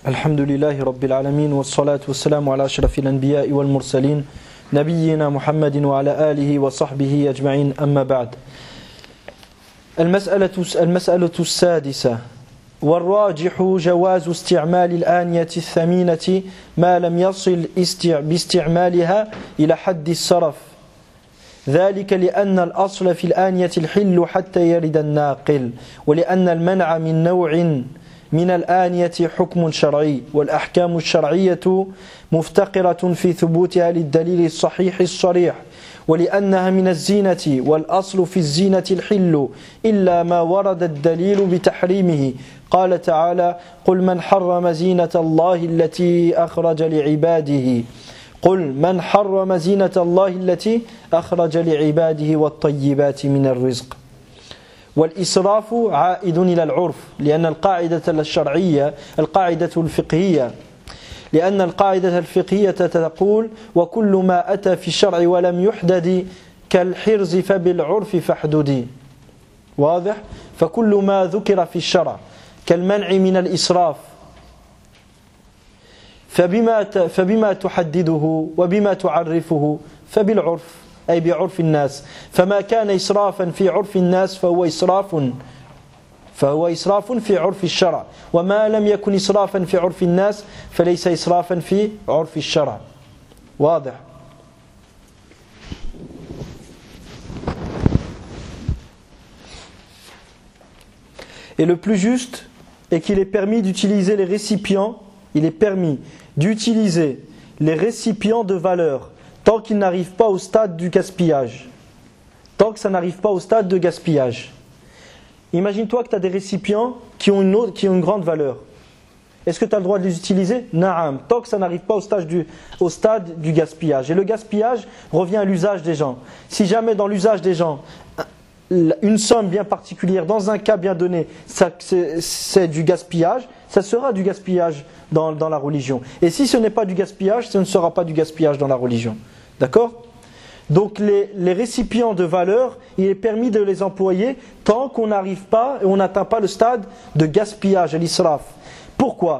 Alhamdulillahi Rabbil Alamin wa salatu wa salamu ala ashrafil anbiya'i wal mursalin nabiyyina Muhammadin wa ala alihi wa sahbihi ajma'in amma ba'd. المسألة السادسة والراجح جواز استعمال الآنية الثمينة ما لم يصل باستعمالها إلى حد السرف ذلك لأن الأصل في الآنية الحل حتى يرد الناقل ولأن المنع من نوع من الآنية حكم شرعي والأحكام الشرعية مفتقرة في ثبوتها للدليل الصحيح الصريح ولأنها من الزينة والأصل في الزينة الحل إلا ما ورد الدليل بتحريمه قال تعالى قل من حرم زينة الله التي أخرج لعباده قل من حرم زينة الله التي أخرج لعباده والطيبات من الرزق والإسراف عائد إلى العرف لأن القاعدة الشرعية القاعدة الفقهية لأن القاعدة الفقهية تقول وكل ما أتى في الشرع ولم يحدد كالحرز فبالعرف فاحددي واضح فكل ما ذكر في الشرع كالمنع من الإسراف فبما تحدده وبما تعرفه فبالعرف أي بعرف الناس فما كان إسرافا في عرف الناس فهو إسراف في عرف الشرع وما لم يكن إسرافا في عرف الناس فليس إسرافا في عرف الشرع واضح. Et le plus juste est qu'il est permis d'utiliser les récipients, il est permis d'utiliser les récipients de valeur tant qu'ils n'arrivent pas au stade du gaspillage. Tant que ça n'arrive pas au stade de gaspillage. Imagine-toi que tu as des récipients qui ont une grande valeur. Est-ce que tu as le droit de les utiliser? Naam, tant que ça n'arrive pas au stade du gaspillage. Et le gaspillage revient à l'usage des gens. Si jamais dans l'usage des gens, une somme bien particulière, dans un cas bien donné, c'est du gaspillage, ça sera du gaspillage dans la religion. Et si ce n'est pas du gaspillage, ce ne sera pas du gaspillage dans la religion. D'accord ? Donc les récipients de valeur, il est permis de les employer tant qu'on n'arrive pas et on n'atteint pas le stade de gaspillage, l'israf. Pourquoi ?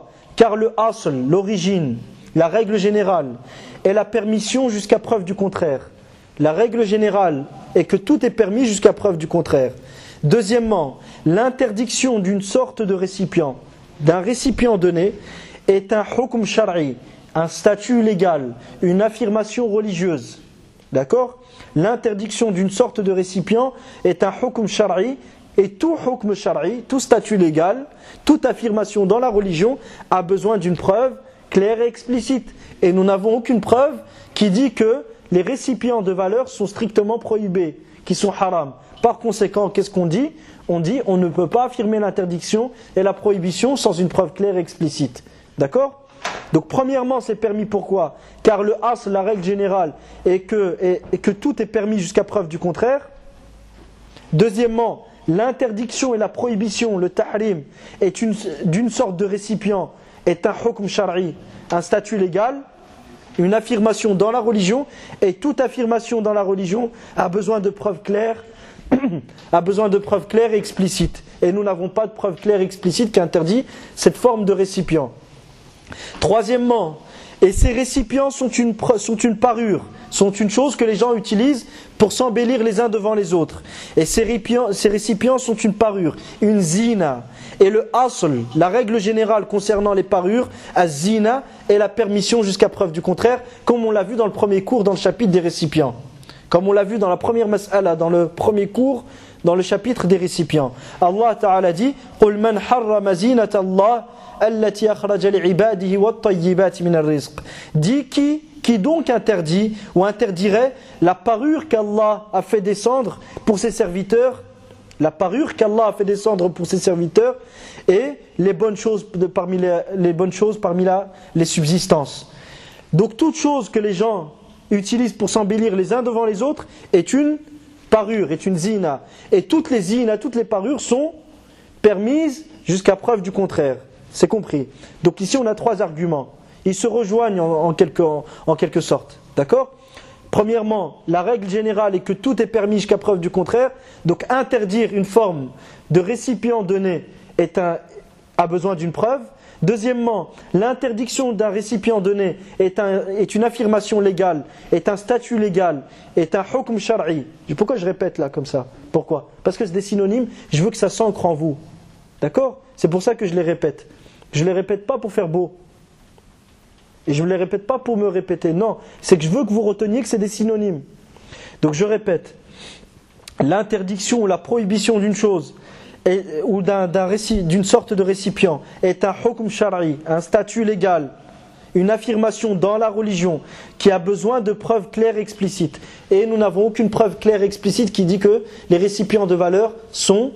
Car le asl, l'origine, la règle générale est la permission jusqu'à preuve du contraire. La règle générale est que tout est permis jusqu'à preuve du contraire. Deuxièmement, l'interdiction d'une sorte de récipient, d'un récipient donné, est un hukm shar'i, un statut légal, une affirmation religieuse. D'accord ? L'interdiction d'une sorte de récipient est un hukm shar'i et tout hukm shar'i, tout statut légal, toute affirmation dans la religion a besoin d'une preuve claire et explicite. Et nous n'avons aucune preuve qui dit que les récipients de valeur sont strictement prohibés, qui sont haram. Par conséquent, qu'est-ce qu'on dit ? On dit on ne peut pas affirmer l'interdiction et la prohibition sans une preuve claire et explicite. D'accord ? Donc premièrement c'est permis pourquoi ? Car le as, la règle générale, est que tout est permis jusqu'à preuve du contraire. Deuxièmement, l'interdiction et la prohibition, le tahrim, est d'une sorte de récipient, est un hukm shar'i, un statut légal, une affirmation dans la religion, et toute affirmation dans la religion a besoin de preuves claires, et explicites. Et nous n'avons pas de preuve claire et explicite qui interdit cette forme de récipient. Troisièmement, et ces récipients sont une parure, sont une chose que les gens utilisent pour s'embellir les uns devant les autres. Et ces récipients sont une parure, une zina. Et le asl, la règle générale concernant les parures, az-zina, est la permission jusqu'à preuve du contraire, comme on l'a vu dans le premier cours dans le chapitre des récipients. Comme on l'a vu dans la première mas'ala, dans le premier cours, dans le chapitre des récipients. Allah Ta'ala dit قُلْ مَنْ حَرَّمَ زِينَةَ اللَّهِ الَّتِي أَخْرَجَ لِعِبَادِهِ وَالطَّيِّبَاتِ مِنَ الرِّزْقِ. Dit qui donc interdit ou interdirait la parure qu'Allah a fait descendre pour ses serviteurs, la parure qu'Allah a fait descendre pour ses serviteurs et les bonnes choses parmi les subsistances. Donc toute chose que les gens utilisent pour s'embellir les uns devant les autres est une parure, est une zina. Et toutes les zinas, toutes les parures sont permises jusqu'à preuve du contraire. C'est compris. Donc ici on a trois arguments. Ils se rejoignent en quelque sorte. D'accord ? Premièrement, la règle générale est que tout est permis jusqu'à preuve du contraire. Donc interdire une forme de récipient donné a besoin d'une preuve. Deuxièmement, l'interdiction d'un récipient donné est une affirmation légale, est un statut légal, est un hukm shar'i. Pourquoi je répète là comme ça? Pourquoi? Parce que c'est des synonymes, je veux que ça s'ancre en vous. D'accord? C'est pour ça que je les répète. Je ne les répète pas pour faire beau. Et je ne les répète pas pour me répéter. Non, c'est que je veux que vous reteniez que c'est des synonymes. Donc je répète. L'interdiction ou la prohibition d'une chose ou d'une sorte de récipient est un hukm shar'i, un statut légal, une affirmation dans la religion qui a besoin de preuves claires et explicites. Et nous n'avons aucune preuve claire et explicite qui dit que les récipients de valeur sont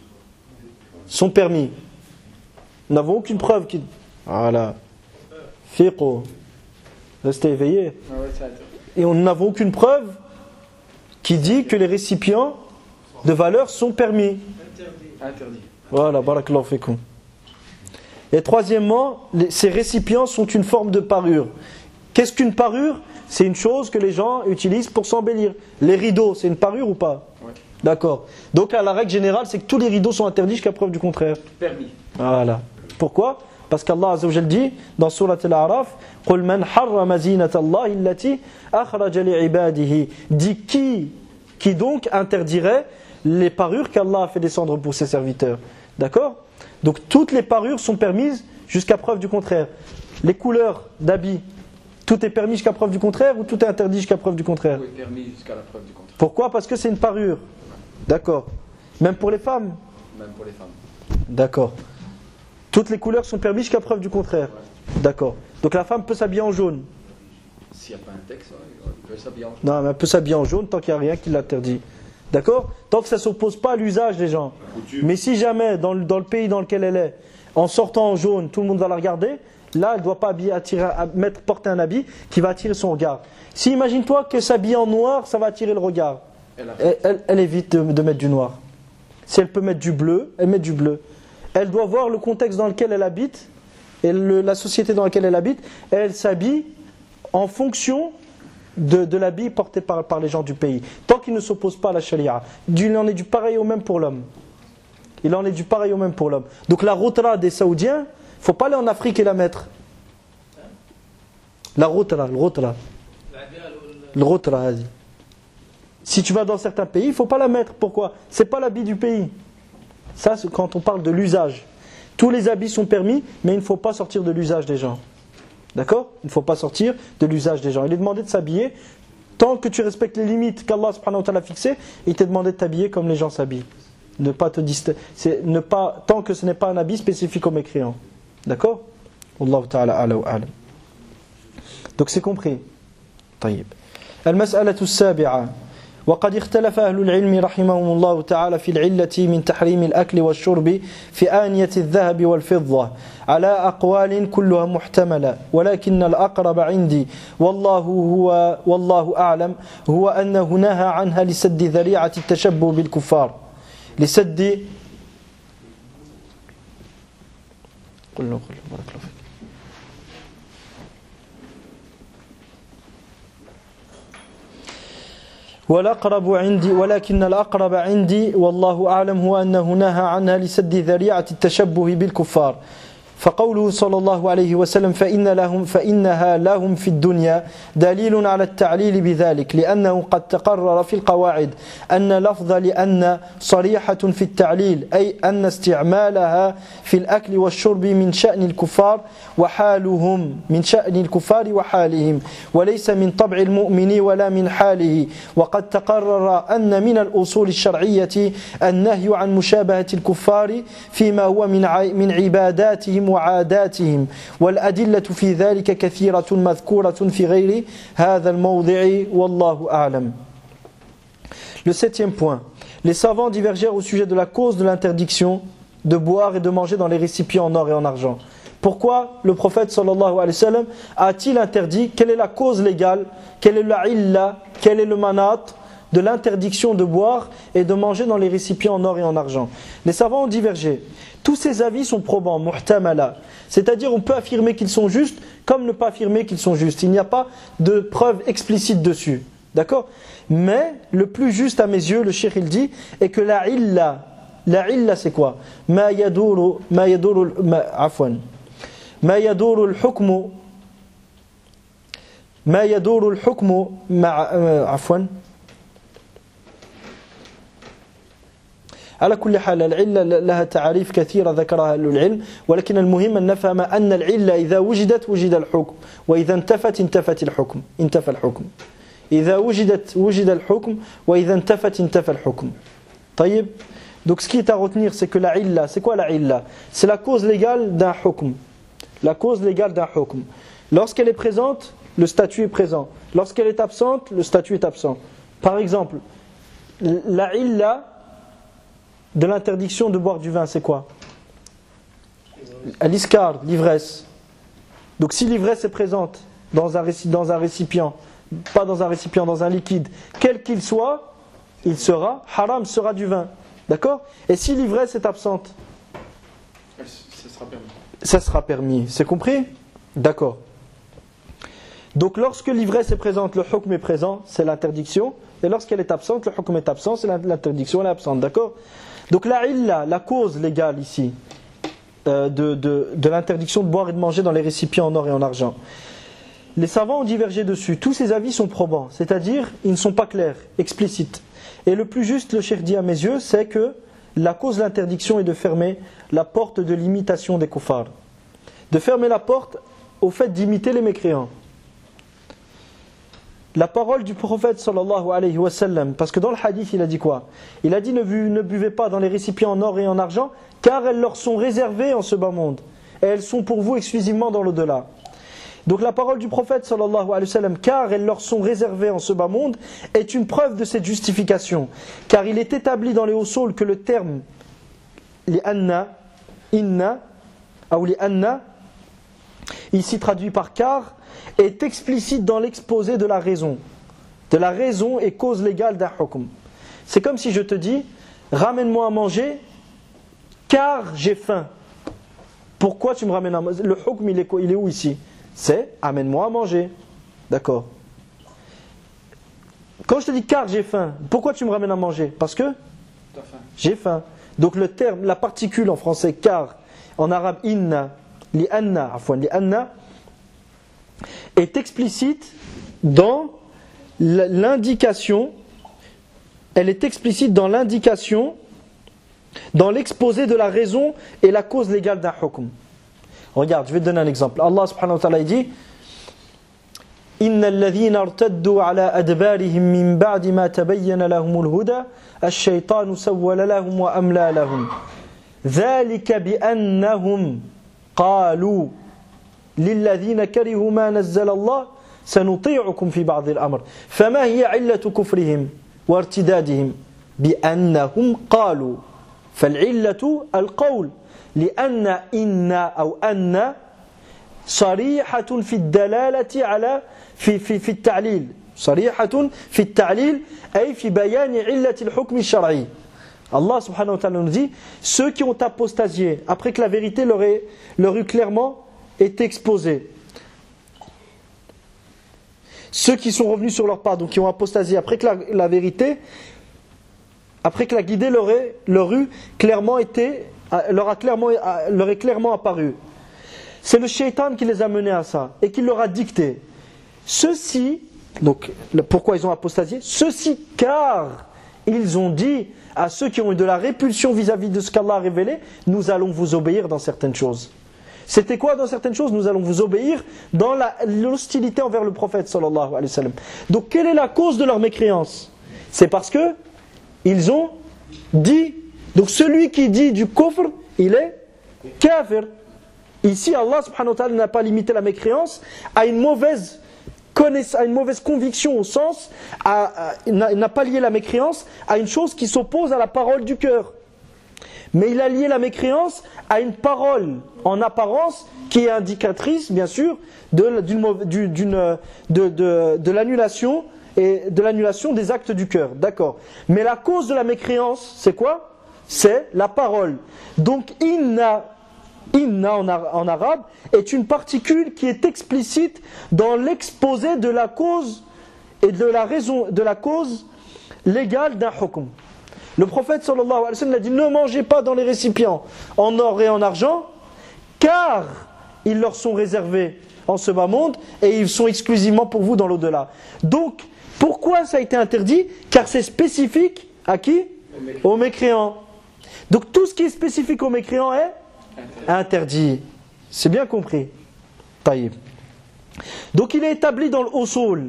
permis. Nous n'avons aucune preuve qui... Voilà. Fiqo. Restez éveillés. Et nous n'avons aucune preuve qui dit que les récipients de valeur sont permis. Interdit. Voilà, barakallahu fikum. Et troisièmement, ces récipients sont une forme de parure. Qu'est-ce qu'une parure? C'est une chose que les gens utilisent pour s'embellir. Les rideaux, c'est une parure ou pas? Oui. D'accord. Donc à la règle générale, c'est que tous les rideaux sont interdits jusqu'à preuve du contraire. Permis. Voilà. Pourquoi? Parce qu'Allah Azza wa Jalla dit dans Sourate Al-A'raf, قُلْ مَنْ حَرَّمَ زِينَةَ اللَّهِ الَّتِي أَخْرَجَ لِعِبَادِهِ. Dit qui donc interdirait les parures qu'Allah a fait descendre pour ses serviteurs. D'accord? Donc toutes les parures sont permises jusqu'à preuve du contraire. Les couleurs d'habits, tout est permis jusqu'à preuve du contraire ou tout est interdit jusqu'à preuve du contraire? Oui, permis jusqu'à la preuve du contraire. Pourquoi? Parce que c'est une parure. D'accord. Même pour les femmes? Même pour les femmes. D'accord. Toutes les couleurs sont permises jusqu'à preuve du contraire. Ouais. D'accord. Donc la femme peut s'habiller en jaune. S'il n'y a pas un texte, elle peut s'habiller en jaune. Non, mais elle peut s'habiller en jaune tant qu'il n'y a rien qui l'interdit. D'accord? Tant que ça ne s'oppose pas à l'usage des gens. Mais si jamais, dans le pays dans lequel elle est, en sortant en jaune, tout le monde va la regarder, là, elle ne doit pas porter un habit qui va attirer son regard. Si imagine-toi que s'habiller en noir, ça va attirer le regard. Elle évite de mettre du noir. Si elle peut mettre du bleu, elle met du bleu. Elle doit voir le contexte dans lequel elle habite et la société dans laquelle elle habite. Et elle s'habille en fonction de l'habit porté par les gens du pays. Tant qu'il ne s'oppose pas à la charia. Il en est du pareil au même pour l'homme. Il en est du pareil au même pour l'homme. Donc la rotra des Saoudiens, il ne faut pas aller en Afrique et la mettre. La rotra, le rotra. Le rotra, si tu vas dans certains pays, il ne faut pas la mettre. Pourquoi? Ce n'est pas l'habit du pays. Ça, c'est quand on parle de l'usage. Tous les habits sont permis, mais il ne faut pas sortir de l'usage des gens. D'accord? Il ne faut pas sortir de l'usage des gens. Il est demandé de s'habiller, tant que tu respectes les limites qu'Allah subhanahu wa ta'ala a fixées, il t'est demandé de t'habiller comme les gens s'habillent. Ne pas te tant que ce n'est pas un habit spécifique aux mécréants. D'accord? Wallahu ta'ala a'la wa a'lam. Donc c'est compris. طيب. المسألة السابعة. وقد اختلف أهل العلم رحمهم الله تعالى في العلة من تحريم الأكل والشرب في آنية الذهب والفضة على أقوال كلها محتملة ولكن الأقرب عندي والله أعلم هو أنه نهى عنها لسد ذريعة التشبه بالكفار لسد بارك الله فيك. ولكن الأقرب عندي والله أعلم هو أنه نهى عنها لسد ذريعة التشبه بالكفار فقوله صلى الله عليه وسلم فإنها لهم في الدنيا دليل على التعليل بذلك لأنه قد تقرر في القواعد أن لفظ لأن صريحة في التعليل أي أن استعمالها في الأكل والشرب من شأن الكفار وحالهم من شأن الكفار وحالهم وليس من طبع المؤمن ولا من حاله وقد تقرر أن من الأصول الشرعية النهي عن مشابهة الكفار فيما هو من عباداتهم وعاداتهم والأدلة في ذلك كثيرة مذكورة في غير هذا الموضع والله أعلم. Le septième point. Les savants divergèrent au sujet de la cause de l'interdiction de boire et de manger dans les récipients en or et en argent. Pourquoi le prophète sallallahu alayhi wa sallam a-t-il interdit? Quelle est la cause légale? Quelle est la illa? Quel est le manat de l'interdiction de boire et de manger dans les récipients en or et en argent? Les savants ont divergé. Tous ces avis sont probants, muhtamala. C'est-à-dire on peut affirmer qu'ils sont justes comme ne pas affirmer qu'ils sont justes. Il n'y a pas de preuve explicite dessus. D'accord? Mais le plus juste à mes yeux, le cheikh il dit, est que la illa c'est quoi? Afwan. ما يدور الحكم مع عفوا على كل حال العلة لها تعاريف كثيرة ذكرها أهل العلم، ولكن المهم أن نفهم أن العلة إذا وجدت وجد الحكم، وإذا انتفت الحكم، انتفى الحكم. إذا وجد الحكم، وإذا انتفى الحكم. طيب. Donc ce qui est à retenir, c'est que la illa, c'est quoi la illa? C'est la cause légale d'un hukm. La cause légale d'un hukm. Lorsqu'elle est présente, le statut est présent. Lorsqu'elle est absente, le statut est absent. Par exemple, la illa de l'interdiction de boire du vin, c'est quoi? L'iskar, l'ivresse. Donc si l'ivresse est présente dans un récipient, pas dans un récipient, dans un liquide, quel qu'il soit, il sera haram, sera du vin. D'accord? Et si l'ivresse est absente, ça sera permis. C'est compris? D'accord. Donc lorsque l'ivresse est présente, le hukm est présent, c'est l'interdiction. Et lorsqu'elle est absente, le hukm est absent, c'est l'interdiction, elle est absente. D'accord? Donc la illa, la cause légale ici, de l'interdiction de boire et de manger dans les récipients en or et en argent. Les savants ont divergé dessus. Tous ces avis sont probants, c'est-à-dire ils ne sont pas clairs, explicites. Et le plus juste, le cheikh dit à mes yeux, c'est que la cause de l'interdiction est de fermer la porte de l'imitation des kuffars. De fermer la porte au fait d'imiter les mécréants. La parole du prophète sallallahu alayhi wa sallam, parce que dans le hadith il a dit quoi? Il a dit ne buvez pas dans les récipients en or et en argent, car elles leur sont réservées en ce bas monde. Et elles sont pour vous exclusivement dans l'au-delà. Donc la parole du prophète sallallahu alayhi wa sallam, car elles leur sont réservées en ce bas monde, est une preuve de cette justification. Car il est établi dans les hauts-sols que le terme li anna, inna, ou li anna, ici traduit par car, est explicite dans l'exposé de la raison. De la raison et cause légale d'un hukm. C'est comme si je te dis, ramène-moi à manger, car j'ai faim. Pourquoi tu me ramènes à manger? Le hukm il est où ici? C'est amène-moi à manger. D'accord. Quand je te dis car j'ai faim, pourquoi tu me ramènes à manger? Parce que j'ai faim. Donc le terme, la particule en français car, en arabe inna, li anna, est explicite dans l'indication, elle est explicite dans l'indication, dans l'exposé de la raison et la cause légale d'un hukm. Regarde, je vais te donner un exemple. Allah subhanahu wa ta'ala dit Innal ladhina irtaddu ala adbarihim min ba'di ma tabayyana lahumul huda ash-shaytanu sawwala lahum wa amla lahum dhalika bi annahum qalu للذين كرهوا ما نزل الله سنطيعكم في بعض الأمر فما هي علة كفرهم وارتدادهم بأنهم قالوا فالعلة القول لأن إن أو أن صريحة في الدلالة على في التعليل صريحة في التعليل أي في بيان علة الحكم الشرعي. Allah subhanahu wa ta'ala nous dit ceux qui ont apostasié après que la vérité leur eut clairement est exposé. Ceux qui sont revenus sur leur pas, donc qui ont apostasié après que la vérité, après que la guidée leur est clairement apparue. C'est le shaitan qui les a menés à ça et qui leur a dicté. Ceux-ci, donc pourquoi ils ont apostasié? Ceux-ci car ils ont dit à ceux qui ont eu de la répulsion vis-à-vis de ce qu'Allah a révélé, nous allons vous obéir dans certaines choses. C'était quoi dans certaines choses? Nous allons vous obéir dans l'hostilité envers le prophète sallallahu alayhi wa sallam. Donc quelle est la cause de leur mécréance? C'est parce que ils ont dit. Donc celui qui dit du kufr, il est kafir. Ici Allah subhanahu wa ta'ala n'a pas limité la mécréance à une mauvaise conviction au sens, il n'a pas lié la mécréance à une chose qui s'oppose à la parole du cœur. Mais il a lié la mécréance à une parole en apparence qui est indicatrice, bien sûr, de l'annulation et de l'annulation des actes du cœur. D'accord. Mais la cause de la mécréance, c'est quoi? C'est la parole. Donc inna en arabe est une particule qui est explicite dans l'exposé de la cause et de la raison de la cause légale d'un hukm. Le prophète sallallahu alayhi wa sallam a dit ne mangez pas dans les récipients en or et en argent car ils leur sont réservés en ce bas monde et ils sont exclusivement pour vous dans l'au-delà. Donc, pourquoi ça a été interdit? Car c'est spécifique à qui? Aux mécréants. Donc tout ce qui est spécifique aux mécréants est interdit. C'est bien compris. Taïb. Donc il est établi dans l'usul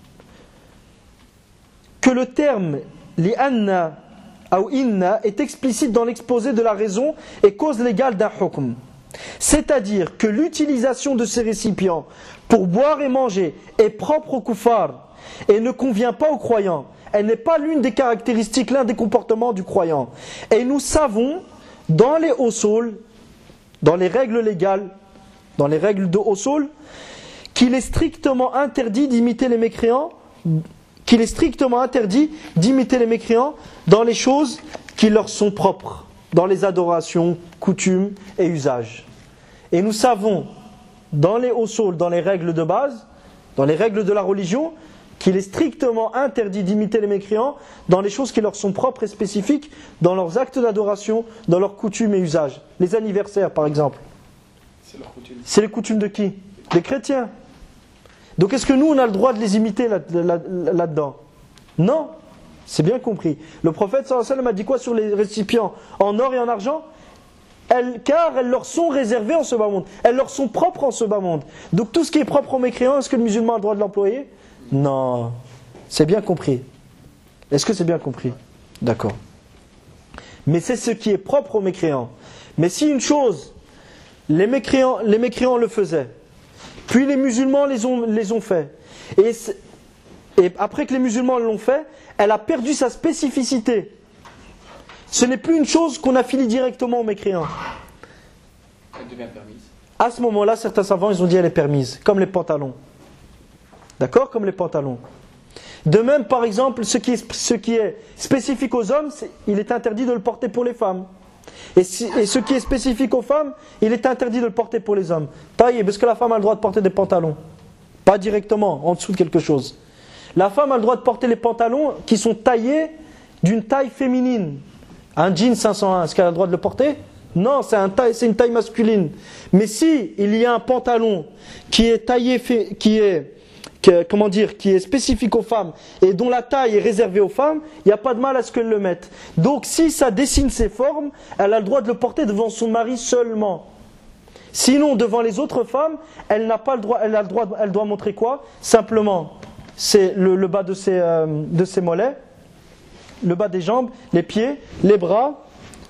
que le terme li'anna ou inna est explicite dans l'exposé de la raison et cause légale d'un hukm. C'est-à-dire que l'utilisation de ces récipients pour boire et manger est propre aux kuffars et ne convient pas aux croyants. Elle n'est pas l'une des caractéristiques, l'un des comportements du croyant. Et nous savons, dans les usul, dans les règles légales, dans les règles de usul, qu'il est strictement interdit d'imiter les mécréants, dans les choses qui leur sont propres, dans les adorations, coutumes et usages. Et nous savons, dans les usul, dans les règles de base, dans les règles de la religion, qu'il est strictement interdit d'imiter les mécréants dans les choses qui leur sont propres et spécifiques, dans leurs actes d'adoration, dans leurs coutumes et usages. Les anniversaires, par exemple. C'est leur coutume. C'est les coutumes de qui? Des chrétiens. Donc est-ce que nous, on a le droit de les imiter là-dedans? Non. C'est bien compris. Le prophète sallallahu alayhi wa sallam a dit quoi sur les récipients en or et en argent? Car elles leur sont réservées en ce bas monde. Elles leur sont propres en ce bas monde. Donc tout ce qui est propre aux mécréants, est-ce que le musulman a le droit de l'employer? Non. C'est bien compris. Est-ce que c'est bien compris? D'accord. Mais c'est ce qui est propre aux mécréants. Mais si une chose, les mécréants le faisaient, puis les musulmans les ont fait, et après que les musulmans l'ont fait, elle a perdu sa spécificité. Ce n'est plus une chose qu'on affilie directement aux mécréants. Elle devient permise. À ce moment-là, certains savants, ils ont dit elle est permise, comme les pantalons. D'accord? Comme les pantalons. De même, par exemple, ce qui est spécifique aux hommes, il est interdit de le porter pour les femmes. Et ce qui est spécifique aux femmes, il est interdit de le porter pour les hommes. Taillé, parce que la femme a le droit de porter des pantalons. Pas directement, en dessous de quelque chose. La femme a le droit de porter les pantalons qui sont taillés d'une taille féminine. Un jean 501, est-ce qu'elle a le droit de le porter? Non, c'est une taille masculine. Mais si il y a un pantalon qui est taillé, qui est spécifique aux femmes et dont la taille est réservée aux femmes, il n'y a pas de mal à ce qu'elle le mette. Donc si ça dessine ses formes, elle a le droit de le porter devant son mari seulement. Sinon, devant les autres femmes, elle n'a pas le droit. Elle doit montrer quoi? Simplement, c'est le bas de ses mollets, le bas des jambes, les pieds, les bras,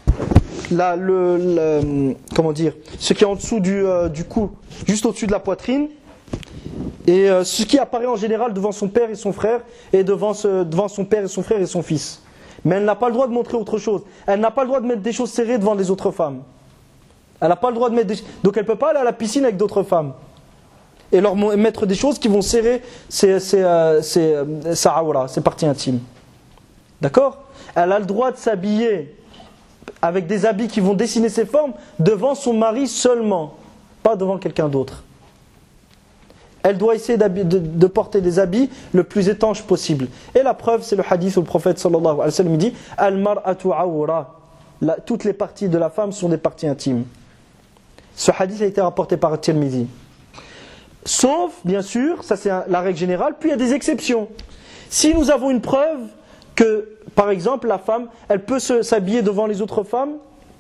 ce qui est en dessous du cou, juste au-dessus de la poitrine. Et ce qui apparaît en général devant son père et son frère, et devant son père et son frère et son fils. Mais elle n'a pas le droit de montrer autre chose. Elle n'a pas le droit de mettre des choses serrées devant les autres femmes. Elle n'a pas le droit de mettre donc elle ne peut pas aller à la piscine avec d'autres femmes. Et leur mettre des choses qui vont serrer ses parties intimes. D'accord? Elle a le droit de s'habiller avec des habits qui vont dessiner ses formes devant son mari seulement, pas devant quelqu'un d'autre. Elle doit essayer de porter des habits le plus étanches possible. Et la preuve, c'est le hadith où le prophète sallallahu alayhi wa sallam dit « Al-mar'atu awra » toutes les parties de la femme sont des parties intimes. Ce hadith a été rapporté par At-Tirmidhi. Sauf, bien sûr, ça c'est la règle générale, puis il y a des exceptions. Si nous avons une preuve que, par exemple, la femme, elle peut s'habiller devant les autres femmes,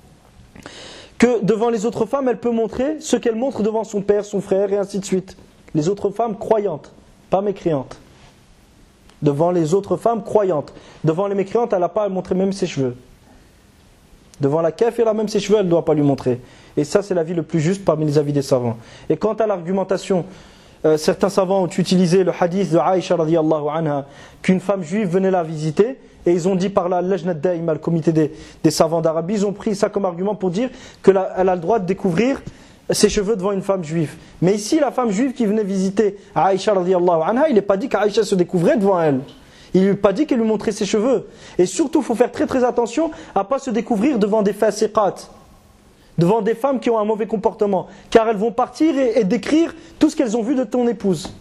que devant les autres femmes, elle peut montrer ce qu'elle montre devant son père, son frère, et ainsi de suite. Les autres femmes croyantes, pas mécréantes. Devant les autres femmes croyantes. Devant les mécréantes, elle n'a pas à montrer même ses cheveux. Devant la kafira, même ses cheveux, elle ne doit pas lui montrer. Et ça, c'est l'avis le plus juste parmi les avis des savants. Et quant à l'argumentation, certains savants ont utilisé le hadith de Aïcha radiyallahu anha, qu'une femme juive venait la visiter, et ils ont dit par la Lajnat Daïma, le comité des savants d'Arabie, ils ont pris ça comme argument pour dire qu'elle a le droit de découvrir ses cheveux devant une femme juive. Mais ici, la femme juive qui venait visiter Aïcha radiyallahu anha, il n'est pas dit qu'Aïcha se découvrait devant elle. Il n'est pas dit qu'elle lui montrait ses cheveux. Et surtout, il faut faire très très attention à ne pas se découvrir devant des fasiqat, devant des femmes qui ont un mauvais comportement, car elles vont partir et décrire tout ce qu'elles ont vu de ton épouse.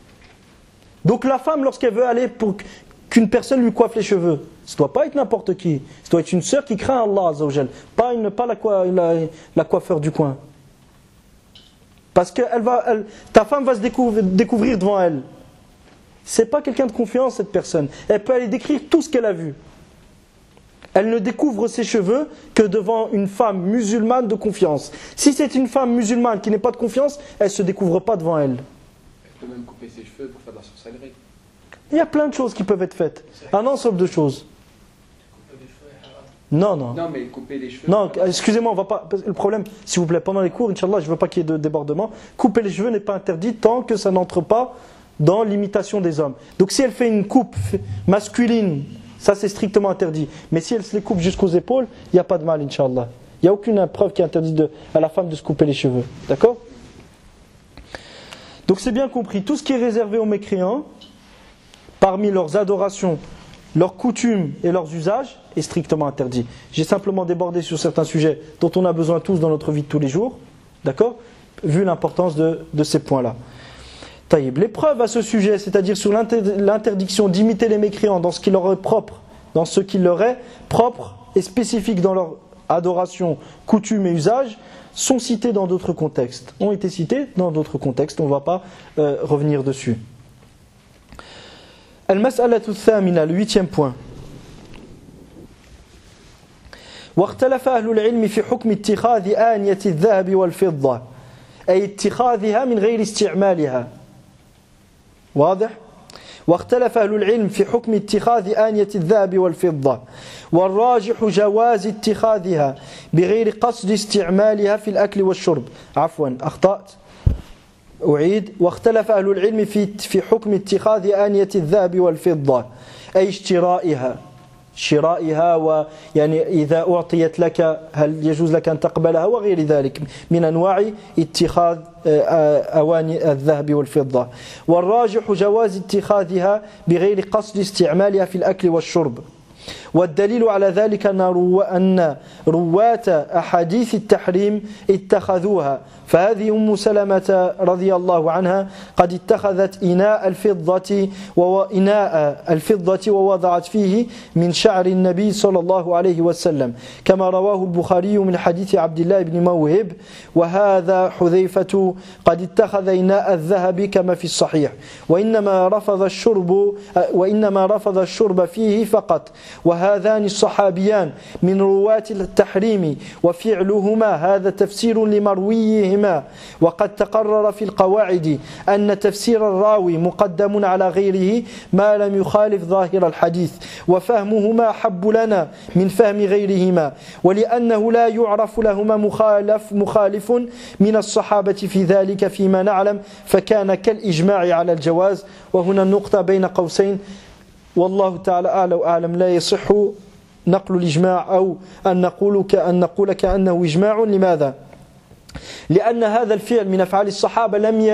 Donc la femme, lorsqu'elle veut aller pour qu'une personne lui coiffe les cheveux, ça ne doit pas être n'importe qui. Ça doit être une sœur qui craint Allah Azza wa Jal, pas la coiffeur du coin. Parce que ta femme va se découvrir devant elle. C'est pas quelqu'un de confiance, cette personne. Elle peut aller décrire tout ce qu'elle a vu. Elle ne découvre ses cheveux que devant une femme musulmane de confiance. Si c'est une femme musulmane qui n'est pas de confiance, elle ne se découvre pas devant elle. Elle peut même couper ses cheveux pour faire de la sorcellerie. Il y a plein de choses qui peuvent être faites. Un ensemble de choses. Couper des cheveux est haram. Non. Non, mais couper les cheveux. Non, excusez-moi, on va pas. Le problème, s'il vous plaît, pendant les cours, Inch'Allah, je ne veux pas qu'il y ait de débordement. Couper les cheveux n'est pas interdit tant que ça n'entre pas dans l'imitation des hommes. Donc si elle fait une coupe masculine, ça c'est strictement interdit. Mais si elle se les coupe jusqu'aux épaules, il n'y a pas de mal, Inch'Allah. Il n'y a aucune preuve qui interdit à la femme de se couper les cheveux. D'accord ? Donc c'est bien compris. Tout ce qui est réservé aux mécréants, parmi leurs adorations, leurs coutumes et leurs usages, est strictement interdit. J'ai simplement débordé sur certains sujets dont on a besoin tous dans notre vie de tous les jours. D'accord ? Vu l'importance de ces points-là. Taïb. Les preuves à ce sujet, c'est-à-dire sur l'interdiction d'imiter les mécréants dans ce qui leur est propre, dans ce qui leur est propre et spécifique dans leur adoration, coutume et usage, sont citées dans d'autres contextes. Ont été citées dans d'autres contextes, on ne va pas revenir dessus. Al-mas'alatu thamina, le 8e point. واختلف أهل العلم في حكم اتخاذ آنية الذهب والفضة أي اتخاذها من غير استعمالها. واضح؟ واختلف أهل العلم في حكم اتخاذ آنية الذهب والفضة والراجح جواز اتخاذها بغير قصد استعمالها في الأكل والشرب. عفوا أخطأت أعيد. واختلف أهل العلم في حكم اتخاذ آنية الذهب والفضة أي شرائها ويعني إذا أعطيت لك هل يجوز لك أن تقبلها وغير ذلك من أنواع اتخاذ أواني الذهب والفضة. والراجح جواز اتخاذها بغير قصد استعمالها في الأكل والشرب. والدليل على ذلك أن رواة أحاديث التحريم اتخذوها. فهذه أم سلمة رضي الله عنها قد اتخذت إناء الفضة ووضعت فيه من شعر النبي صلى الله عليه وسلم كما رواه البخاري من حديث عبد الله بن موهب. وهذا حذيفة قد اتخذ إناء الذهب كما في الصحيح وإنما رفض الشرب فيه فقط. وهذان الصحابيان من رواة التحريم وفعلهما هذا تفسير لمرويهما. وقد تقرر في القواعد أن تفسير الراوي مقدم على غيره ما لم يخالف ظاهر الحديث وفهمهما حب لنا من فهم غيرهما ولأنه لا يعرف لهما مخالف من الصحابة في ذلك فيما نعلم فكان كالإجماع على الجواز. وهنا النقطة بين قوسين والله تعالى أعلم لا يصح نقل الإجماع أو أن نقول كأنه إجماع. لماذا؟ لأن هذا الفعل من أفعال الصحابة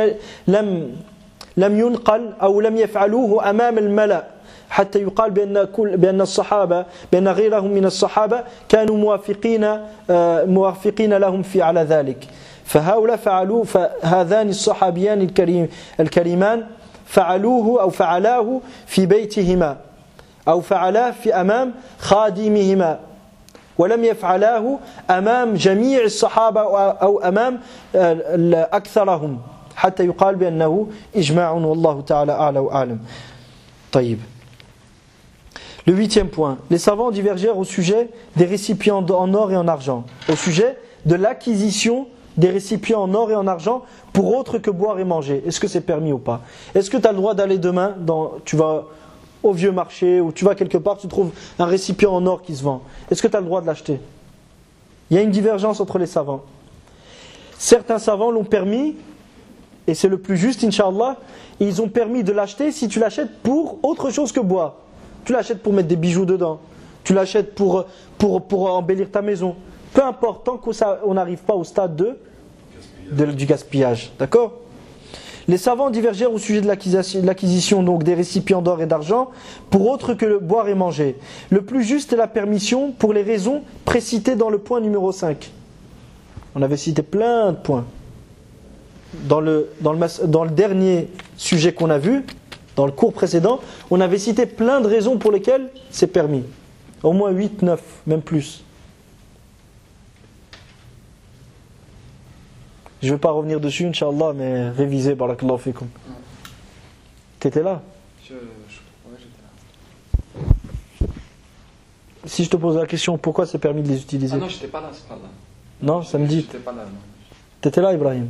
لم ينقل أو لم يفعلوه أمام الملأ حتى يقال بأن الصحابة بأن غيرهم من الصحابة كانوا موافقين لهم على ذلك. فهؤلاء فعلوا فهذان الصحابيان الكريمان فعلوه أو فعلاه في بيتهما أو فعلاه في أمام خادمهما ولم يفعلاه أمام جميع الصحابة أو أمام أكثرهم حتى يقال بأنه إجماع والله تعالى أعلى وأعلم. طيب. Le 8e point. Les savants divergèrent au sujet des récipients en or et en argent. Au sujet de l'acquisition des récipients en or et en argent pour autre que boire et manger. Est-ce que c'est permis ou pas? Est-ce que tu as le droit d'aller demain, tu vas au vieux marché ou tu vas quelque part, tu trouves un récipient en or qui se vend. Est-ce que tu as le droit de l'acheter? Il y a une divergence entre les savants. Certains savants l'ont permis, et c'est le plus juste, Inch'Allah, ils ont permis de l'acheter si tu l'achètes pour autre chose que boire. Tu l'achètes pour mettre des bijoux dedans, tu l'achètes pour embellir ta maison. Peu importe, tant qu'on n'arrive pas au stade du gaspillage. D'accord? Les savants divergèrent au sujet de l'acquisition donc des récipients d'or et d'argent pour autre que le boire et manger. Le plus juste est la permission pour les raisons précitées dans le point numéro 5. On avait cité plein de points. Dans le dernier sujet qu'on a vu, dans le cours précédent, on avait cité plein de raisons pour lesquelles c'est permis. Au moins 8, 9, même plus. Je ne vais pas revenir dessus, Inch'Allah, mais réviser, barakallahu fikum. T'étais là? Ouais, j'étais là. Si je te pose la question, pourquoi c'est permis de les utiliser? Ah non, j'étais pas là, c'est pas là. Non, ça me dit. J'étais pas là, non. T'étais là, Ibrahim?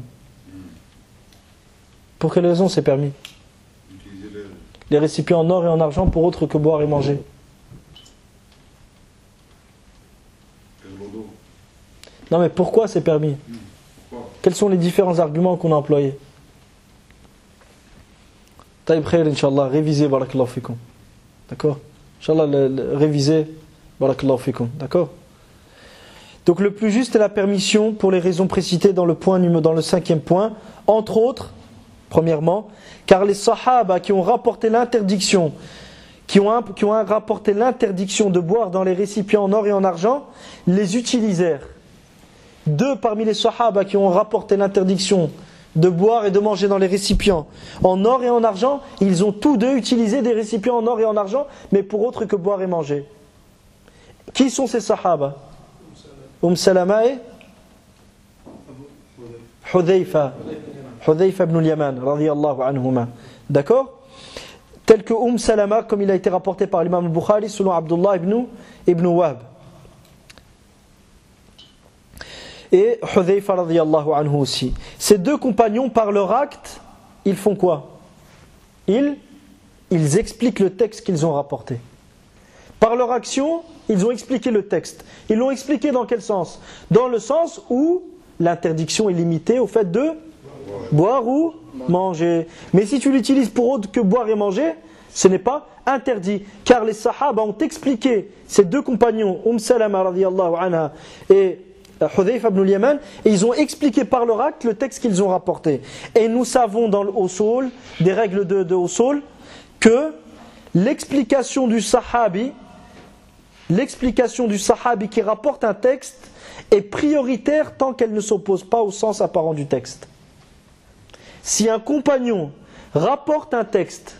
Pour quelle raison c'est permis? Utiliser Les récipients en or et en argent pour autre que boire et manger. le bandeau. Non, mais pourquoi c'est permis? Pourquoi? Quels sont les différents arguments qu'on a employés? Taïb khair, Inch'Allah, révisez, barakallahu fikum. D'accord? Inch'Allah, révisez, barakallahu fikum. D'accord? Donc le plus juste est la permission pour les raisons précitées dans le 5e point. Entre autres, premièrement, car les sahaba qui ont rapporté l'interdiction, qui ont rapporté l'interdiction de boire dans les récipients en or et en argent, les utilisèrent. Deux parmi les sahaba qui ont rapporté l'interdiction de boire et de manger dans les récipients en or et en argent, ils ont tous deux utilisé des récipients en or et en argent, mais pour autre que boire et manger. Qui sont ces sahaba? Salama et Hudhayfa ibn al-Yaman radiyallahu anhuma. D'accord? Tel que Salama, comme il a été rapporté par l'imam al-Bukhari selon Abdullah ibn Wahb. Et Hudhayfa radiyallahu anhu aussi. Ces deux compagnons, par leur acte, ils font quoi? Ils expliquent le texte qu'ils ont rapporté. Par leur action, ils ont expliqué le texte. Ils l'ont expliqué dans quel sens? Dans le sens où l'interdiction est limitée au fait de boire ou manger. Mais si tu l'utilises pour autre que boire et manger, ce n'est pas interdit. Car les sahaba ont expliqué, ces deux compagnons, Salama radiyallahu anha et Hudhayfa ibn al-Yaman, et ils ont expliqué par leur acte le texte qu'ils ont rapporté. Et nous savons dans le usul, des règles de usul, que l'explication du sahabi qui rapporte un texte est prioritaire tant qu'elle ne s'oppose pas au sens apparent du texte. Si un compagnon rapporte un texte,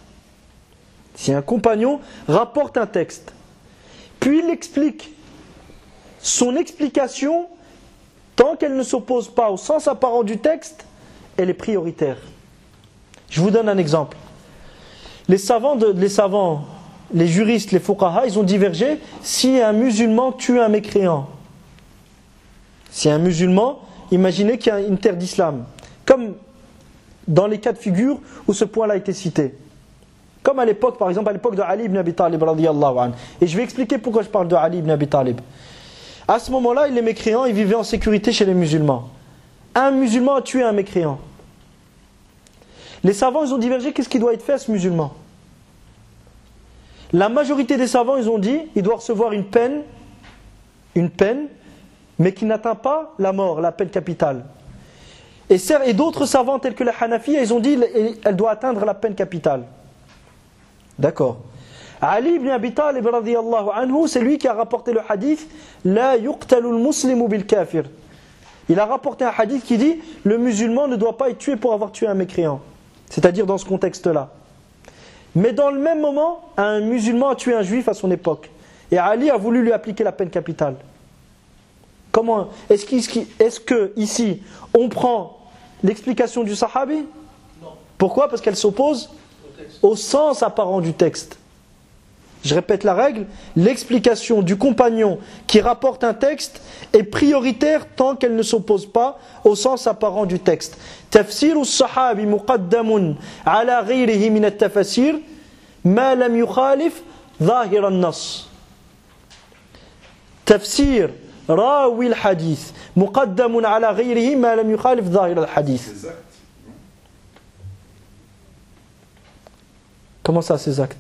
puis il explique son explication, tant qu'elle ne s'oppose pas au sens apparent du texte, elle est prioritaire. Je vous donne un exemple. Les juristes, les fuqaha, ils ont divergé si un musulman tue un mécréant. Si un musulman, imaginez qu'il y a une terre d'islam. Comme dans les cas de figure où ce point-là a été cité. Comme à l'époque, par exemple, à l'époque de Ali ibn Abi Talib radiyallahu anhu. Et je vais expliquer pourquoi je parle de Ali ibn Abi Talib. À ce moment-là, les mécréants, ils vivaient en sécurité chez les musulmans. Un musulman a tué un mécréant. Les savants, ils ont divergé, qu'est-ce qui doit être fait à ce musulman? La majorité des savants, ils ont dit, il doit recevoir une peine, mais qui n'atteint pas la mort, la peine capitale. Et d'autres savants, tels que les Hanafi, ils ont dit, elle doit atteindre la peine capitale. D'accord. Ali ibn Abi Talib radiyallahu anhu, c'est lui qui a rapporté le hadith La yuqtalu al-muslimu bil kafir. Il a rapporté un hadith qui dit le musulman ne doit pas être tué pour avoir tué un mécréant. C'est-à-dire dans ce contexte-là. Mais dans le même moment, un musulman a tué un juif à son époque. Et Ali a voulu lui appliquer la peine capitale. Comment? Est-ce que ici on prend l'explication du sahabi? Non. Pourquoi? Parce qu'elle s'oppose au sens apparent du texte. Je répète la règle, l'explication du compagnon qui rapporte un texte est prioritaire tant qu'elle ne s'oppose pas au sens apparent du texte. Tafsir as-sahabi muqaddamun ala ghayrihi min at-tafasir ma lam yukhalif zahir an-nas. Tafsir rawi al-hadith muqaddamun ala ghayrihi ma lam yukhalif zahir al-hadith. Exact. Comment ça, ces actes?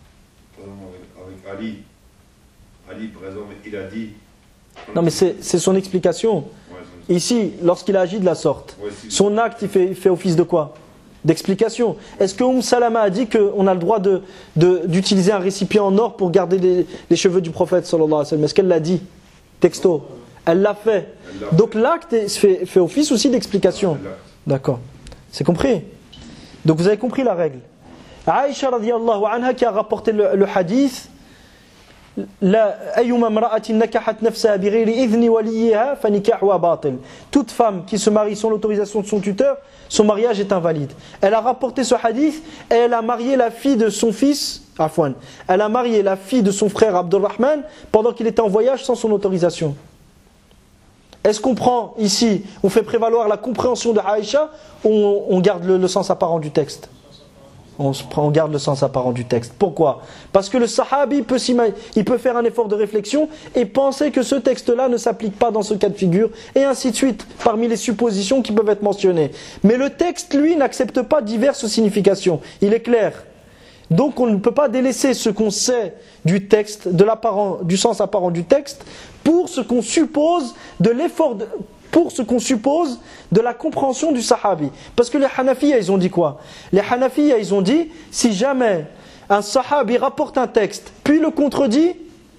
Avec Ali, par exemple, il a dit... Non, mais c'est son explication. Ouais, Ici, lorsqu'il a agi de la sorte, son acte, il fait office de quoi? D'explication. Est-ce que Salama a dit qu'on a le droit d'utiliser un récipient en or pour garder les cheveux du prophète sallallahu alayhi wa sallam? Est-ce qu'elle l'a dit? Texto. Elle l'a fait. Donc l'acte fait office aussi d'explication. D'accord. C'est compris? Donc vous avez compris la règle. Aïcha radiyallahu anha qui a rapporté le hadith, toute femme qui se marie sans l'autorisation de son tuteur, son mariage est invalide. Elle a rapporté ce hadith et elle a marié la fille de son fils, elle a marié la fille de son frère Abdurrahman pendant qu'il était en voyage sans son autorisation. Est-ce qu'on prend ici, on fait prévaloir la compréhension de Aïcha ou on garde le sens apparent du texte? On garde le sens apparent du texte. Pourquoi? Parce que le sahabi il peut faire un effort de réflexion et penser que ce texte-là ne s'applique pas dans ce cas de figure, et ainsi de suite, parmi les suppositions qui peuvent être mentionnées. Mais le texte, lui, n'accepte pas diverses significations. Il est clair. Donc on ne peut pas délaisser ce qu'on sait du texte, du sens apparent du texte, pour ce qu'on suppose de l'effort pour ce qu'on suppose de la compréhension du sahabi. Parce que les Hanafiyya, ils ont dit quoi? Les Hanafiyya, ils ont dit, si jamais un sahabi rapporte un texte, puis le contredit,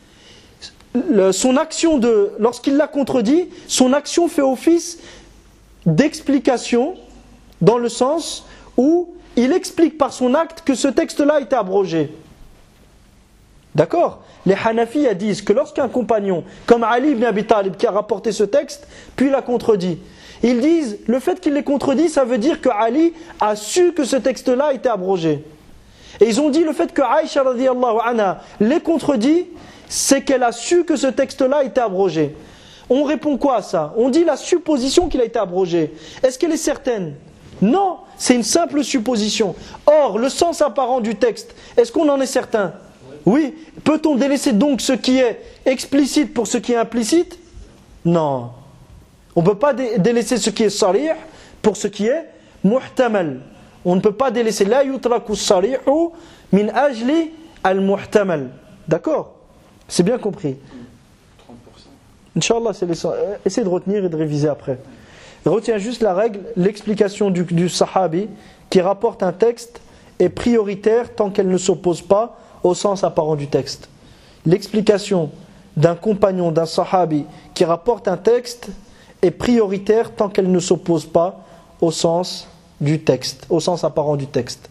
lorsqu'il l'a contredit, son action fait office d'explication, dans le sens où il explique par son acte que ce texte-là a été abrogé. D'accord? Les Hanafiyya disent que lorsqu'un compagnon, comme Ali ibn Abi Talib, qui a rapporté ce texte, puis l'a contredit, ils disent, le fait qu'il l'ait contredit, ça veut dire que Ali a su que ce texte-là a été abrogé. Et ils ont dit, le fait que Aïcha radhiyallahu anha l'ait contredit, c'est qu'elle a su que ce texte-là a été abrogé. On répond quoi à ça? On dit la supposition qu'il a été abrogé. Est-ce qu'elle est certaine? Non, c'est une simple supposition. Or, le sens apparent du texte, est-ce qu'on en est certain? Oui. Peut-on délaisser donc ce qui est explicite pour ce qui est implicite? Non. On ne peut pas délaisser ce qui est sarih pour ce qui est muhtamal. On ne peut pas délaisser la yutraku sarihu min ajli al muhtamal. D'accord? C'est bien compris. 30%. Inch'Allah, essayez de retenir et de réviser après. Retiens juste la règle, l'explication du sahabi qui rapporte un texte est prioritaire tant qu'elle ne s'oppose pas au sens apparent du texte. L'explication d'un compagnon, d'un sahabi qui rapporte un texte est prioritaire tant qu'elle ne s'oppose pas au sens du texte, au sens apparent du texte.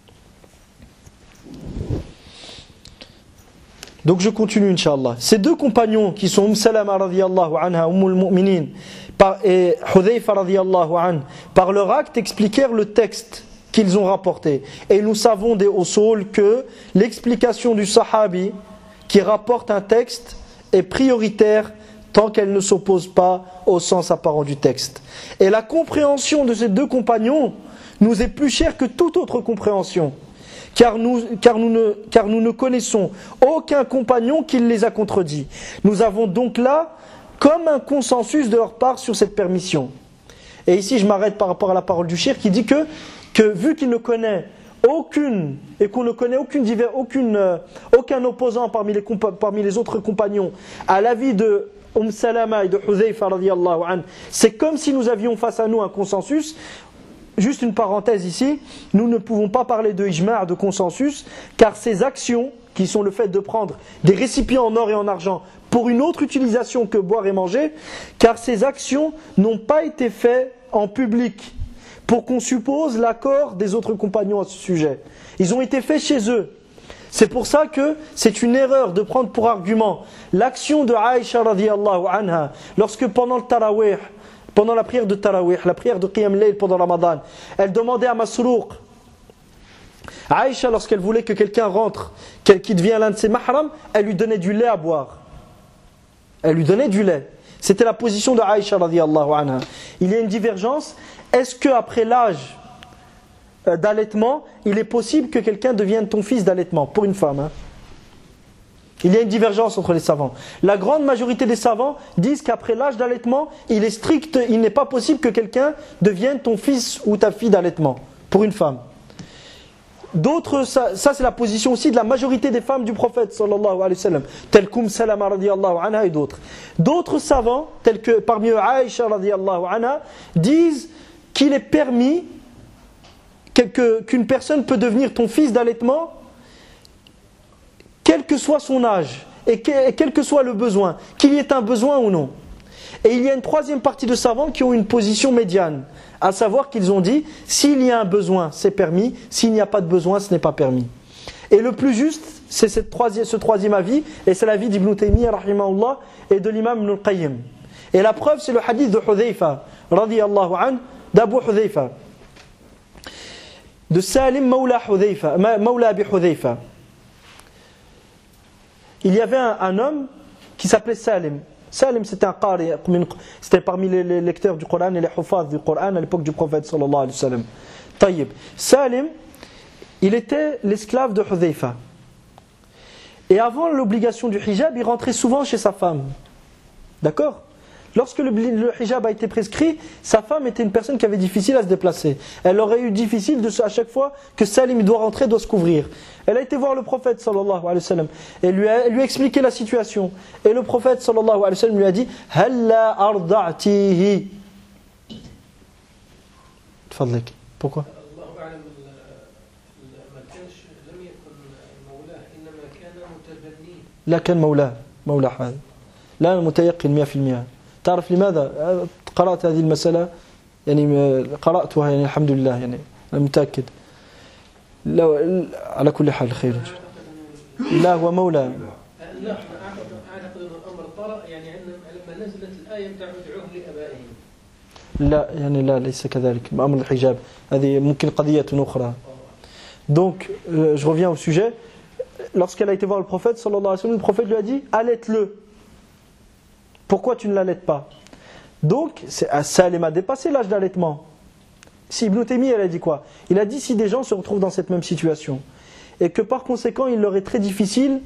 Donc je continue, Inch'Allah. Ces deux compagnons qui sont Salama radhiyallahu anha, Mu'minin, et Hudhayfa radhiyallahu anhu, par leur acte expliquèrent le texte qu'ils ont rapporté. Et nous savons des usul que l'explication du sahabi qui rapporte un texte est prioritaire tant qu'elle ne s'oppose pas au sens apparent du texte. Et la compréhension de ces deux compagnons nous est plus chère que toute autre compréhension, car nous ne connaissons aucun compagnon qui les a contredits. Nous avons donc là comme un consensus de leur part sur cette permission. Et ici je m'arrête par rapport à la parole du cheikh qui dit que vu qu'il ne connaît aucune, et qu'on ne connaît aucun opposant parmi les autres compagnons à l'avis de Salama et de Hudhayfa radhiyallahu anhu, c'est comme si nous avions face à nous un consensus. Juste une parenthèse ici, nous ne pouvons pas parler de ijma', de consensus, car ces actions, qui sont le fait de prendre des récipients en or et en argent pour une autre utilisation que boire et manger, car ces actions n'ont pas été faites en public, pour qu'on suppose l'accord des autres compagnons à ce sujet. Ils ont été faits chez eux. C'est pour ça que c'est une erreur de prendre pour argument l'action de Aïcha radhiyallahu anha, lorsque pendant le tarawih, pendant la prière de tarawih, la prière de Qiyam Layl pendant Ramadan, elle demandait à Masrouq, Aïcha, lorsqu'elle voulait que quelqu'un rentre, qui devient l'un de ses mahrams, elle lui donnait du lait à boire. Elle lui donnait du lait. C'était la position de Aïcha radhiyallahu anha. Il y a une divergence. Est-ce qu'après l'âge d'allaitement, il est possible que quelqu'un devienne ton fils d'allaitement pour une femme? Il y a une divergence entre les savants. La grande majorité des savants disent qu'après l'âge d'allaitement, il est strict, il n'est pas possible que quelqu'un devienne ton fils ou ta fille d'allaitement pour une femme. D'autres, ça c'est la position aussi de la majorité des femmes du prophète sallallahu alayhi wa sallam, telles Salama radhiyallahu anha et d'autres. D'autres savants, tels que parmi eux Aïcha radhiyallahu anha, disent qu'il est permis qu'une personne peut devenir ton fils d'allaitement quel que soit son âge et quel que soit le besoin, qu'il y ait un besoin ou non. Et il y a une troisième partie de savants qui ont une position médiane, à savoir qu'ils ont dit, s'il y a un besoin, c'est permis, s'il n'y a pas de besoin, ce n'est pas permis. Et le plus juste, c'est ce troisième avis, et c'est l'avis d'Ibn Taymiyyah, rahimahullah, et de l'imam Ibn al-Qayyim. Et la preuve, c'est le hadith de Hudhayfa, radiyallahu anhu, d'Abu Hudhayfa, de Salim Mawla Abi Hudhayfa. Il y avait un homme qui s'appelait Salim. Salim, c'était un qari, c'était parmi les lecteurs du Coran et les hufaz du Coran à l'époque du prophète sallallahu alayhi wa sallam. Tayyib. Salim, il était l'esclave de Hudhayfa. Et avant l'obligation du hijab, il rentrait souvent chez sa femme. D'accord ? Lorsque le hijab a été prescrit, sa femme était une personne qui avait difficile à se déplacer. Elle aurait eu difficile à chaque fois que Salim doit rentrer, doit se couvrir. Elle a été voir le prophète sallallahu alayhi wa sallam et lui a expliqué la situation. Et le prophète sallallahu alayhi wa sallam lui a dit Halla arda'tihi. Tfadlik. Pourquoi? لا كان مولاه هذا لا متيقن 100%. تعرف لماذا قرأت هذه المسألة؟ يعني قرأتها يعني الحمد لله يعني أنا متأكد. لا على كل حال خير. لا هو مولاه. لا أعتقد أن الأمر طرأ يعني لما نزلت الآية ادعوه لآبائهم. لا يعني لا ليس كذلك. أمر الحجاب هذه ممكن قضية أخرى. Donc je reviens au sujet. Lorsqu'elle a été voir le prophète sallallahu alayhi wa sallam, le prophète lui a dit allaite-le. Pourquoi tu ne l'allaites pas? Donc Salim a dépassé l'âge d'allaitement. Si Ibn Taymiyyah, elle a dit quoi? Il a dit si des gens se retrouvent dans cette même situation et que par conséquent il leur est très difficile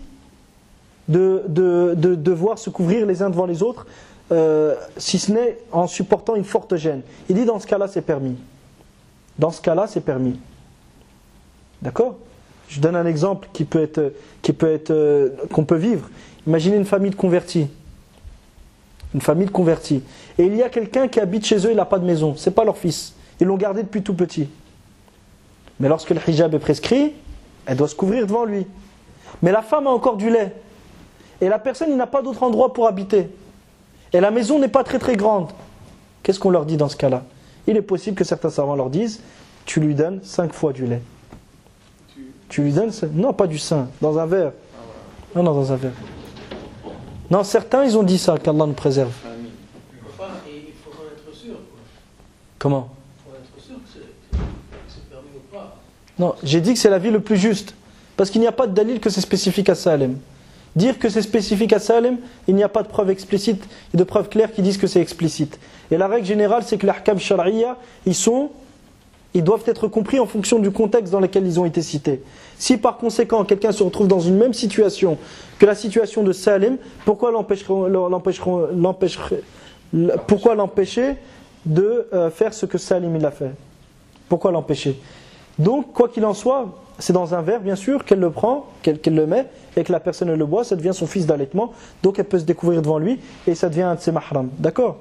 de devoir se couvrir les uns devant les autres, si ce n'est en supportant une forte gêne. Il dit dans ce cas-là c'est permis. Dans ce cas-là c'est permis. D'accord? Je donne un exemple qu'on peut vivre. Imaginez une famille de convertis. Une famille de convertis. Et il y a quelqu'un qui habite chez eux, il n'a pas de maison. Ce n'est pas leur fils. Ils l'ont gardé depuis tout petit. Mais lorsque le hijab est prescrit, elle doit se couvrir devant lui. Mais la femme a encore du lait. Et la personne, il n'a pas d'autre endroit pour habiter. Et la maison n'est pas très très grande. Qu'est-ce qu'on leur dit dans ce cas-là? Il est possible que certains savants leur disent tu lui donnes 5 fois du lait. Tu lui donnes, non pas du sein, dans un verre. Non, dans un verre. Non, certains ils ont dit ça, qu'Allah nous préserve. Il faut en être sûr. Comment? Il faut être sûr que c'est permis ou pas. Non, j'ai dit que c'est l'avis le plus juste. Parce qu'il n'y a pas de dalil que c'est spécifique à Salim. Dire que c'est spécifique à Salim, il n'y a pas de preuve explicite et de preuves claires qui disent que c'est explicite. Et la règle générale, c'est que les ahkam shar'iyya, ils doivent être compris en fonction du contexte dans lequel ils ont été cités. Si par conséquent quelqu'un se retrouve dans une même situation que la situation de Salim, pourquoi l'empêcher de faire ce que Salim il a fait? Pourquoi l'empêcher? Donc quoi qu'il en soit, c'est dans un verre bien sûr qu'elle le prend, qu'elle le met et que la personne le boit, ça devient son fils d'allaitement, donc elle peut se découvrir devant lui et ça devient un de ses mahrams. D'accord?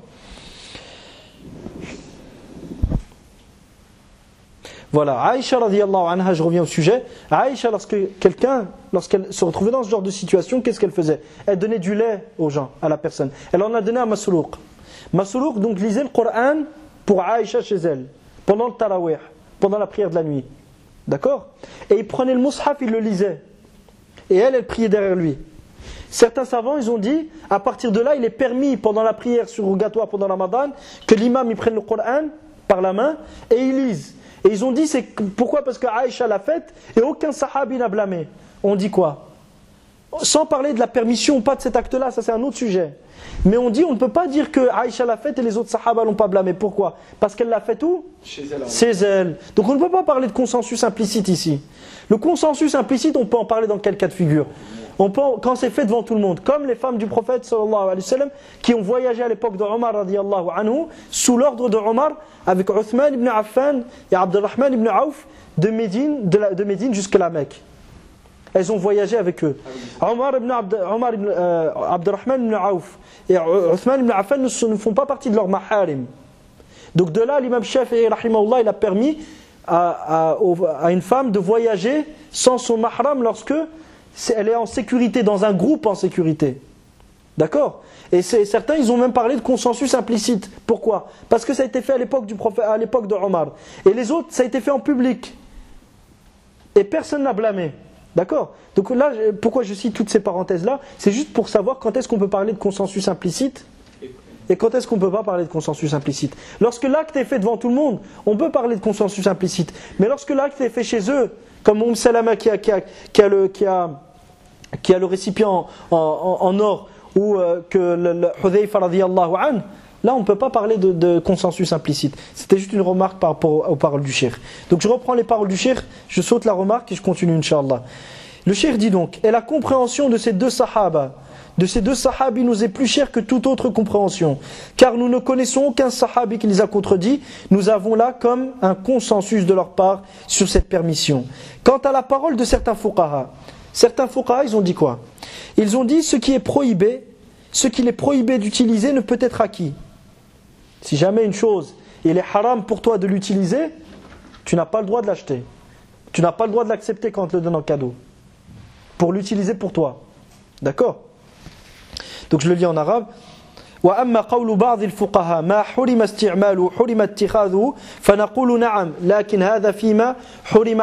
Voilà, Aïcha radiyallahu anha, je reviens au sujet. Aïcha, lorsqu'elle se retrouvait dans ce genre de situation, qu'est-ce qu'elle faisait? Elle donnait du lait aux gens, à la personne. Elle en a donné à Masrouq. Masrouq donc lisait le Coran pour Aïcha chez elle, pendant le tarawih, pendant la prière de la nuit. D'accord? Et il prenait le mushaf, il le lisait. Et elle priait derrière lui. Certains savants, ils ont dit, à partir de là, il est permis pendant la prière surrogatoire pendant le Ramadan, que l'imam il prenne le Coran par la main et il lise. Et ils ont dit, c'est pourquoi? Parce que Aïcha l'a fait et aucun sahabi n'a blâmé. On dit quoi? Sans parler de la permission ou pas de cet acte-là, ça c'est un autre sujet. Mais on dit, on ne peut pas dire que Aïcha l'a fait et les autres sahaba l'ont pas blâmé. Pourquoi? Parce qu'elle l'a fait où? Chez elle. Chez elle. Donc on ne peut pas parler de consensus implicite ici. Le consensus implicite, on peut en parler dans quel cas de figure? Quand c'est fait devant tout le monde, comme les femmes du prophète sallallahu alayhi wa sallam qui ont voyagé à l'époque de Omar radiyallahu anhu sous l'ordre de Omar avec Uthman ibn Affan et Abdurrahman ibn Auf de Médine jusqu'à la Mecque. Elles ont voyagé avec eux. Abdurrahman ibn Auf et Uthman ibn Affan ne font pas partie de leur maharim. Donc de là, l'imam Shafi'i rahimahullah, il a permis à une femme de voyager sans son mahram lorsque elle est en sécurité, dans un groupe en sécurité. D'accord? Et certains, ils ont même parlé de consensus implicite. Pourquoi? Parce que ça a été fait à l'époque de Omar. Et les autres, ça a été fait en public. Et personne n'a blâmé. D'accord? Donc là, pourquoi je cite toutes ces parenthèses-là? C'est juste pour savoir quand est-ce qu'on peut parler de consensus implicite et quand est-ce qu'on ne peut pas parler de consensus implicite. Lorsque l'acte est fait devant tout le monde, on peut parler de consensus implicite. Mais lorsque l'acte est fait chez eux, comme Salama qui a le récipient en or, ou que le Hudhayfa radiyallahu anhu, là on ne peut pas parler de consensus implicite. C'était juste une remarque par rapport aux paroles du cheikh. Donc je reprends les paroles du cheikh, je saute la remarque et je continue Inch'Allah. Le cheikh dit donc, et la compréhension de ces deux sahaba, de ces deux sahabis nous est plus chère que toute autre compréhension, car nous ne connaissons aucun sahabi qui les a contredits. Nous avons là comme un consensus de leur part sur cette permission. Quant à la parole de certains fuqaha, ils ont dit quoi? Ils ont dit ce qu'il est prohibé d'utiliser ne peut être acquis. Si jamais une chose, il est haram pour toi de l'utiliser, tu n'as pas le droit de l'acheter. Tu n'as pas le droit de l'accepter quand on te le donne en cadeau. Pour l'utiliser pour toi. D'accord? Donc je le lis en arabe. وأما قول بعض الفقهاء ما حرم استعماله حرم اتخاذه فنقول نعم لكن هذا فيما حرم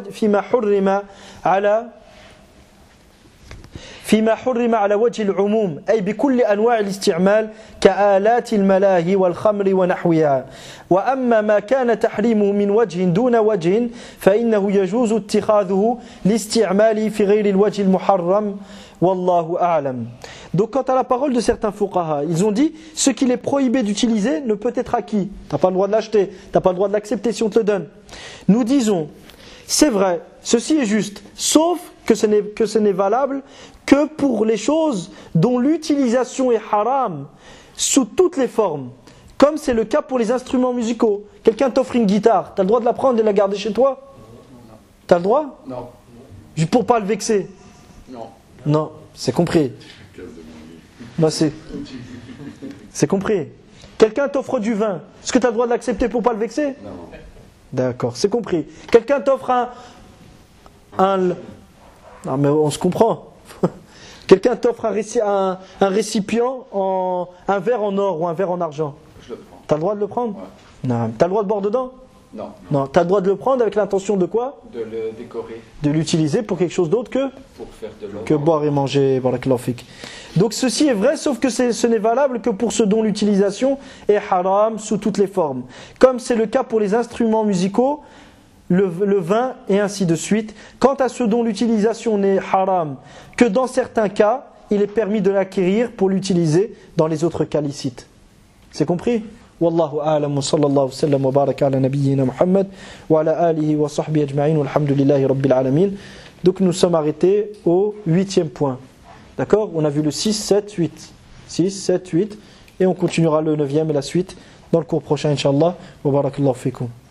على وجه العموم أي بكل أنواع الاستعمال كآلات الملاهي والخمر ونحوها وأما ما كان تحريمه من وجه دون وجه فإنه يجوز اتخاذه لاستعماله في غير الوجه المحرم والله أعلم. Donc quant à la parole de certains fuqaha, ils ont dit ce qu'il est prohibé d'utiliser ne peut être acquis. Tu n'as pas le droit de l'acheter, tu n'as pas le droit de l'accepter si on te le donne. Nous disons, c'est vrai, ceci est juste, sauf que ce n'est valable que pour les choses dont l'utilisation est haram sous toutes les formes. Comme c'est le cas pour les instruments musicaux. Quelqu'un t'offre une guitare, tu as le droit de la prendre et de la garder chez toi? Tu as le droit? Non. Juste pour pas le vexer? Non. Non, c'est compris. Non, c'est compris. Quelqu'un t'offre du vin, est-ce que tu as le droit de l'accepter pour pas le vexer? Non. D'accord, c'est compris. Quelqu'un t'offre non mais on se comprend. Quelqu'un t'offre un récipient, un verre en or ou un verre en argent. Je le prends. Tu as le droit de le prendre? Ouais. Non. Tu as le droit de boire dedans? Non. Non. Tu as le droit de le prendre avec l'intention de quoi? De le décorer. De l'utiliser pour quelque chose d'autre Pour faire de l'or. que boire et manger. Barakallahu fik. Donc ceci est vrai, sauf que ce n'est valable que pour ce dont l'utilisation est haram sous toutes les formes. Comme c'est le cas pour les instruments musicaux, le vin et ainsi de suite. Quant à ce dont l'utilisation n'est haram que dans certains cas, il est permis de l'acquérir pour l'utiliser dans les autres cas licites. C'est compris? Wallahu a'lam wa sallallahu sallam wa baraka ala nabiyyina Muhammad wa ala alihi wa sahbihi ajma'in walhamdulillahi rabbil alamin. Donc nous sommes arrêtés au 8e point. D'accord? On a vu le 6, 7, 8. 6, 7, 8. Et on continuera le 9e et la suite dans le cours prochain, Inch'Allah. Wa barakallahu fikum.